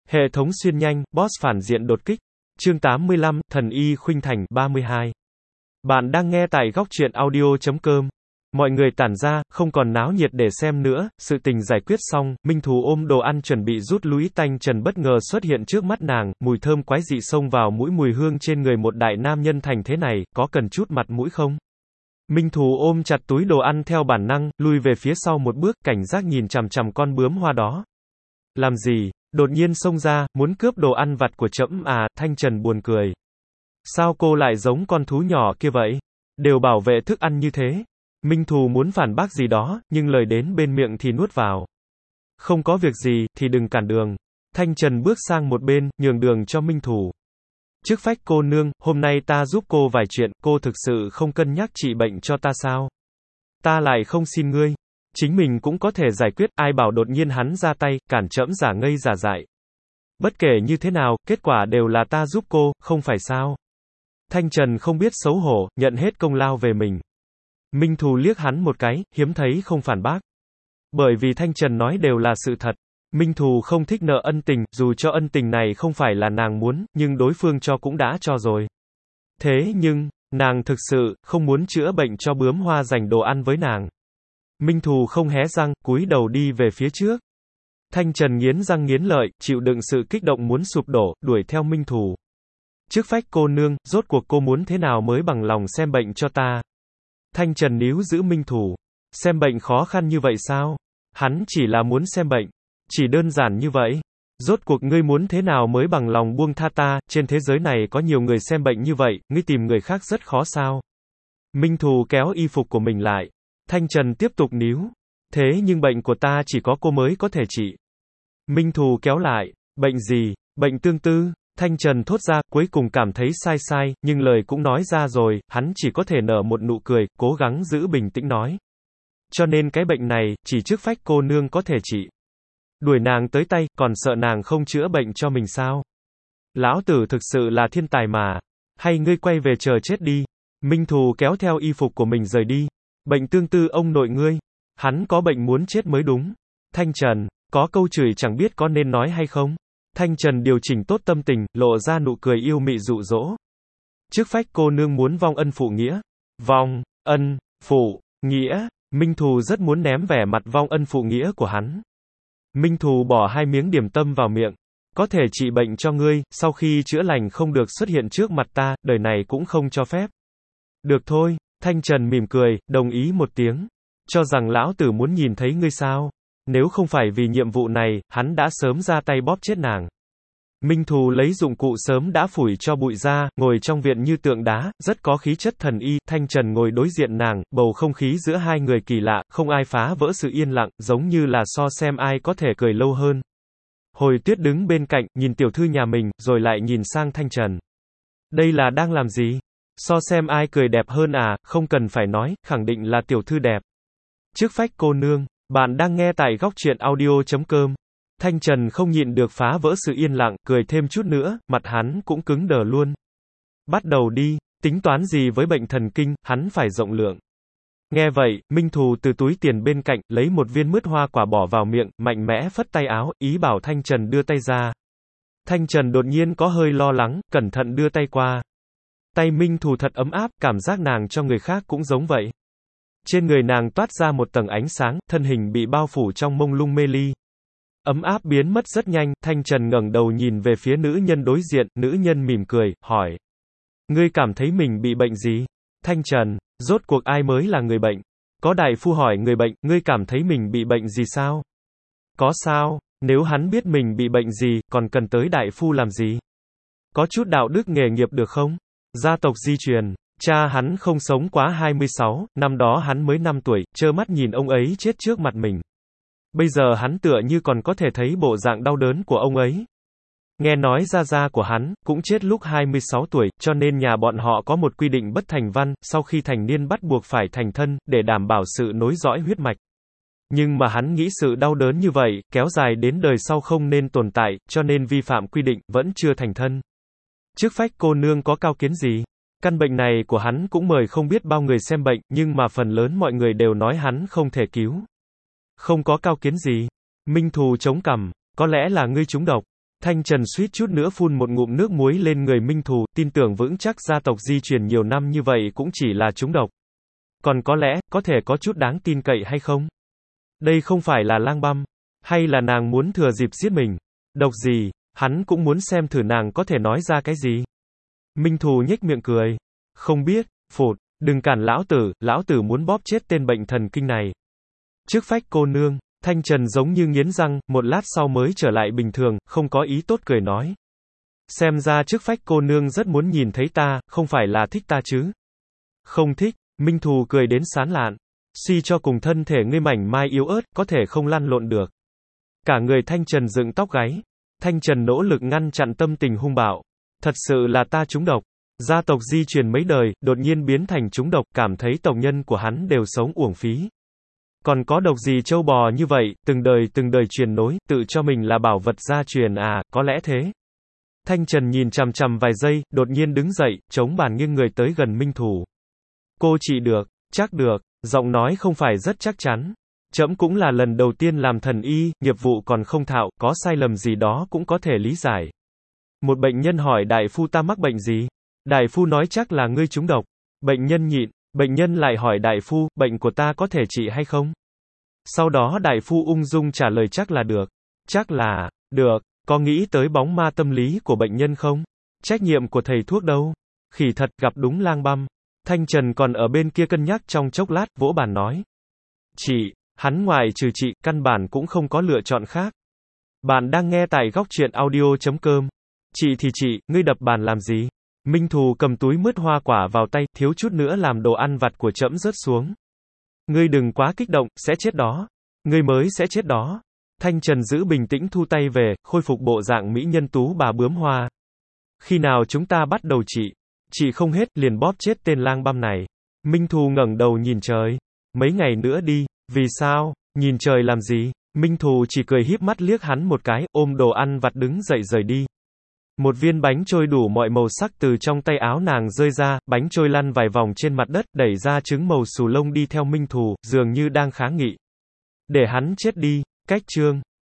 Hệ thống xuyên nhanh, boss phản diện đột kích. Chương 85, Thần y khuynh thành, 32. Bạn đang nghe tại góc truyện audio.com. Mọi người tản ra, không còn náo nhiệt để xem nữa, sự tình giải quyết xong, Minh Thù ôm đồ ăn chuẩn bị rút lui, Thanh Trần bất ngờ xuất hiện trước mắt nàng, mùi thơm quái dị xông vào mũi, mùi hương trên người một đại nam nhân thành thế này, có cần chút mặt mũi không? Minh Thù ôm chặt túi đồ ăn theo bản năng, lui về phía sau một bước, cảnh giác nhìn chằm chằm con bướm hoa đó. Làm gì? Đột nhiên xông ra, muốn cướp đồ ăn vặt của trẫm à? Thanh Trần buồn cười. Sao cô lại giống con thú nhỏ kia vậy? Đều bảo vệ thức ăn như thế. Minh Thù muốn phản bác gì đó, nhưng lời đến bên miệng thì nuốt vào. Không có việc gì, thì đừng cản đường. Thanh Trần bước sang một bên, nhường đường cho Minh Thù. Chức phách cô nương, hôm nay ta giúp cô vài chuyện, cô thực sự không cân nhắc trị bệnh cho ta sao? Ta lại không xin ngươi. Chính mình cũng có thể giải quyết, ai bảo đột nhiên hắn ra tay, cản trẫm giả ngây giả dại. Bất kể như thế nào, kết quả đều là ta giúp cô, không phải sao? Thanh Trần không biết xấu hổ, nhận hết công lao về mình. Minh Thù liếc hắn một cái, hiếm thấy không phản bác. Bởi vì Thanh Trần nói đều là sự thật. Minh Thù không thích nợ ân tình, dù cho ân tình này không phải là nàng muốn, nhưng đối phương cho cũng đã cho rồi. Thế nhưng, nàng thực sự không muốn chữa bệnh cho bướm hoa dành đồ ăn với nàng. Minh Thù không hé răng, cúi đầu đi về phía trước. Thanh Trần nghiến răng nghiến lợi, chịu đựng sự kích động muốn sụp đổ, đuổi theo Minh Thù. Chức phách cô nương, rốt cuộc cô muốn thế nào mới bằng lòng xem bệnh cho ta? Thanh Trần níu giữ Minh Thù. Xem bệnh khó khăn như vậy sao? Hắn chỉ là muốn xem bệnh. Chỉ đơn giản như vậy. Rốt cuộc ngươi muốn thế nào mới bằng lòng buông tha ta, trên thế giới này có nhiều người xem bệnh như vậy, ngươi tìm người khác rất khó sao? Minh Thù kéo y phục của mình lại. Thanh Trần tiếp tục níu. Thế nhưng bệnh của ta chỉ có cô mới có thể trị. Minh Thù kéo lại. Bệnh gì? Bệnh tương tư? Thanh Trần thốt ra, cuối cùng cảm thấy sai, nhưng lời cũng nói ra rồi, hắn chỉ có thể nở một nụ cười, cố gắng giữ bình tĩnh nói. Cho nên cái bệnh này, chỉ chức phách cô nương có thể trị. Đuổi nàng tới tay, còn sợ nàng không chữa bệnh cho mình sao? Lão tử thực sự là thiên tài mà. Hay ngươi quay về chờ chết đi. Minh Thù kéo theo y phục của mình rời đi. Bệnh tương tư ông nội ngươi. Hắn có bệnh muốn chết mới đúng. Thanh Trần, có câu chửi chẳng biết có nên nói hay không? Thanh Trần điều chỉnh tốt tâm tình, lộ ra nụ cười yêu mị dụ dỗ. Chức phách cô nương muốn vong ân phụ nghĩa. Vong, ân, phụ, nghĩa. Minh Thù rất muốn ném vẻ mặt vong ân phụ nghĩa của hắn. Minh Thù bỏ 2 miếng điểm tâm vào miệng. Có thể trị bệnh cho ngươi, sau khi chữa lành không được xuất hiện trước mặt ta, đời này cũng không cho phép. Được thôi, Thanh Trần mỉm cười, đồng ý một tiếng. Cho rằng lão tử muốn nhìn thấy ngươi sao? Nếu không phải vì nhiệm vụ này, hắn đã sớm ra tay bóp chết nàng. Minh Thù lấy dụng cụ sớm đã phủi cho bụi ra, ngồi trong viện như tượng đá, rất có khí chất thần y. Thanh Trần ngồi đối diện nàng, bầu không khí giữa hai người kỳ lạ, không ai phá vỡ sự yên lặng, giống như là so xem ai có thể cười lâu hơn. Hồi Tuyết đứng bên cạnh, nhìn tiểu thư nhà mình, rồi lại nhìn sang Thanh Trần. Đây là đang làm gì? So xem ai cười đẹp hơn à? Không cần phải nói, khẳng định là tiểu thư đẹp. Chức phách cô nương, bạn đang nghe tại góc truyện audio.com. Thanh Trần không nhịn được phá vỡ sự yên lặng, cười thêm chút nữa, mặt hắn cũng cứng đờ luôn. Bắt đầu đi, tính toán gì với bệnh thần kinh, hắn phải rộng lượng. Nghe vậy, Minh Thù từ túi tiền bên cạnh, lấy một viên mứt hoa quả bỏ vào miệng, mạnh mẽ phất tay áo, ý bảo Thanh Trần đưa tay ra. Thanh Trần đột nhiên có hơi lo lắng, cẩn thận đưa tay qua. Tay Minh Thù thật ấm áp, cảm giác nàng cho người khác cũng giống vậy. Trên người nàng toát ra một tầng ánh sáng, thân hình bị bao phủ trong mông lung mê ly. Ấm áp biến mất rất nhanh, Thanh Trần ngẩng đầu nhìn về phía nữ nhân đối diện, nữ nhân mỉm cười, hỏi. Ngươi cảm thấy mình bị bệnh gì? Thanh Trần, rốt cuộc ai mới là người bệnh? Có đại phu hỏi người bệnh, ngươi cảm thấy mình bị bệnh gì sao? Có sao, nếu hắn biết mình bị bệnh gì, còn cần tới đại phu làm gì? Có chút đạo đức nghề nghiệp được không? Gia tộc di truyền. Cha hắn không sống quá 26, năm đó hắn mới 5 tuổi, trơ mắt nhìn ông ấy chết trước mặt mình. Bây giờ hắn tựa như còn có thể thấy bộ dạng đau đớn của ông ấy. Nghe nói gia của hắn, cũng chết lúc 26 tuổi, cho nên nhà bọn họ có một quy định bất thành văn, sau khi thành niên bắt buộc phải thành thân, để đảm bảo sự nối dõi huyết mạch. Nhưng mà hắn nghĩ sự đau đớn như vậy, kéo dài đến đời sau không nên tồn tại, cho nên vi phạm quy định, vẫn chưa thành thân. Chức phách cô nương có cao kiến gì? Căn bệnh này của hắn cũng mời không biết bao người xem bệnh, nhưng mà phần lớn mọi người đều nói hắn không thể cứu. Không có cao kiến gì. Minh Thù chống cằm, có lẽ là ngươi trúng độc. Thanh Trần suýt chút nữa phun một ngụm nước muối lên người Minh Thù, tin tưởng vững chắc gia tộc di truyền nhiều năm như vậy cũng chỉ là trúng độc. Còn có lẽ, có thể có chút đáng tin cậy hay không? Đây không phải là lang băm, hay là nàng muốn thừa dịp giết mình? Độc gì? Hắn cũng muốn xem thử nàng có thể nói ra cái gì. Minh Thù nhếch miệng cười. Không biết, phụt, đừng cản lão tử muốn bóp chết tên bệnh thần kinh này. Trước phách cô nương, Thanh Trần giống như nghiến răng, một lát sau mới trở lại bình thường, không có ý tốt cười nói. Xem ra trước phách cô nương rất muốn nhìn thấy ta, không phải là thích ta chứ? Không thích, Minh Thù cười đến sán lạn. Suy cho cùng thân thể ngươi mảnh mai yếu ớt, có thể không lăn lộn được. Cả người Thanh Trần dựng tóc gáy. Thanh Trần nỗ lực ngăn chặn tâm tình hung bạo. Thật sự là ta trúng độc. Gia tộc di truyền mấy đời, đột nhiên biến thành trúng độc, cảm thấy tộc nhân của hắn đều sống uổng phí. Còn có độc gì trâu bò như vậy, từng đời truyền nối, tự cho mình là bảo vật gia truyền à, có lẽ thế. Thanh Trần nhìn chằm chằm vài giây, đột nhiên đứng dậy, chống bàn nghiêng người tới gần Minh Thù. Cô trị được, chắc được, giọng nói không phải rất chắc chắn. Trẫm cũng là lần đầu tiên làm thần y, nghiệp vụ còn không thạo, có sai lầm gì đó cũng có thể lý giải. Một bệnh nhân hỏi đại phu ta mắc bệnh gì? Đại phu nói chắc là ngươi trúng độc. Bệnh nhân nhịn, bệnh nhân lại hỏi đại phu, bệnh của ta có thể trị hay không? Sau đó đại phu ung dung trả lời chắc là được. Chắc là, được, có nghĩ tới bóng ma tâm lý của bệnh nhân không? Trách nhiệm của thầy thuốc đâu? Khỉ thật, gặp đúng lang băm. Thanh Trần còn ở bên kia cân nhắc trong chốc lát, vỗ bàn nói. Chị, hắn ngoài trừ chị, căn bản cũng không có lựa chọn khác. Bạn đang nghe tại góc truyện audio.com. Chị thì chị, ngươi đập bàn làm gì? Minh Thù cầm túi mứt hoa quả vào tay, thiếu chút nữa làm đồ ăn vặt của trẫm rớt xuống. Ngươi đừng quá kích động, sẽ chết đó. Ngươi mới sẽ chết đó. Thanh Trần giữ bình tĩnh thu tay về, khôi phục bộ dạng mỹ nhân tú bà bướm hoa. Khi nào chúng ta bắt đầu trị? Chị không hết, liền bóp chết tên lang băm này. Minh Thù ngẩng đầu nhìn trời. Mấy ngày nữa đi. Vì sao? Nhìn trời làm gì? Minh Thù chỉ cười híp mắt liếc hắn một cái, ôm đồ ăn vặt đứng dậy rời đi. Một viên bánh trôi đủ mọi màu sắc từ trong tay áo nàng rơi ra, bánh trôi lăn vài vòng trên mặt đất, đẩy ra trứng màu xù lông đi theo Minh Thù, dường như đang kháng nghị. Để hắn chết đi. Cách chương